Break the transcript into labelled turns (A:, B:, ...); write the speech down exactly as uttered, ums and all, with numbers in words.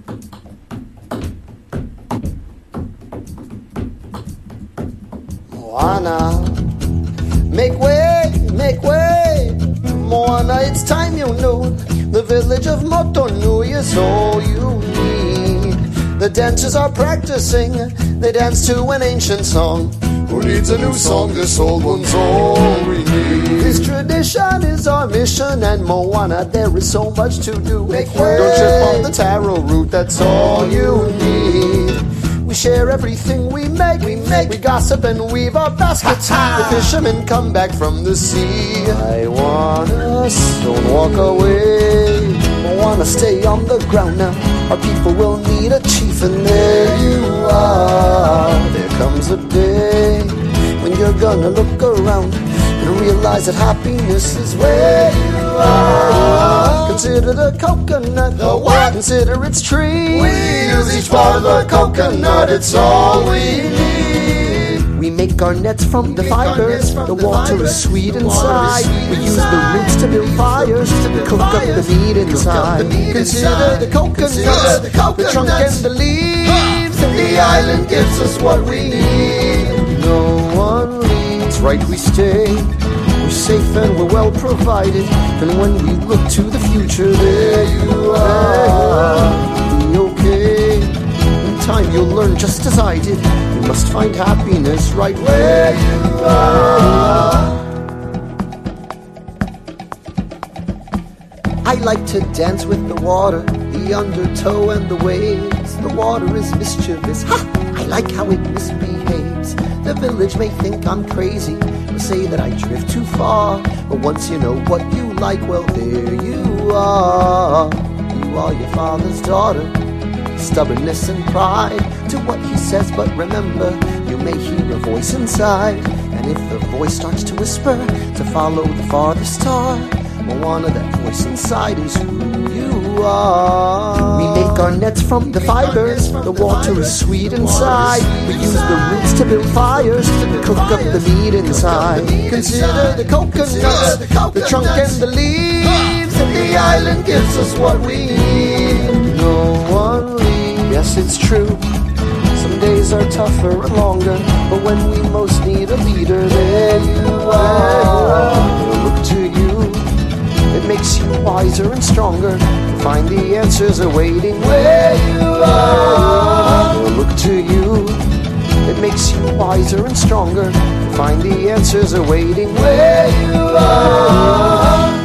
A: Moana, make way, make way. Moana, it's time you knew. The village of Motunui is all you need. The dancers are practicing. They dance to an ancient song. Who needs a new song? This old one's all we need. This tradition is our mission, and Moana, there is so much to do. Make way. Don't trip on the taro root, that's all you need. We share everything we make. We make. We gossip and weave our baskets. The fishermen come back from the sea. I wanna don't walk away. I wanna stay on the ground now. Our people will need a chief, and there you are. There comes a day when you're gonna look around and realize that happiness is where you are. Consider the coconut, the what? Consider its tree. We use each part of the coconut, it's all we need. We make our nets from the fibers, the water is sweet inside. We use the roots to build fires, to cook up the meat inside. Consider the coconut, the trunk and the leaves, and the island gives us what we need. No one leaves, right we stay. We're safe and we're well provided. And when we look to the future, there you are. Be okay. In time you'll learn just as I did. You must find happiness right where you are. I like to dance with the water, the undertow and the waves. The water is mischievous. Ha! I like how it misbehaves. The village may think I'm crazy, or say that I drift too far. But once you know what you like, well, there you are. You are your father's daughter. Stubbornness and pride to what he says, but remember, you may hear a voice inside. And if the voice starts to whisper to follow the farthest star, Moana, that voice inside is who you are. We make our nets from the fibers, the water is sweet inside. We use the roots to build fires, to cook up the meat inside. Consider the coconut, the trunk and the leaves, and the island gives us what we need. No one leaves, yes it's true. Some days are tougher and longer, but when we most need a leader, there you are. Look to you. It makes you wiser and stronger. Find the answers are waiting where you are. Look to you. It makes you wiser and stronger. Find the answers are waiting where you are.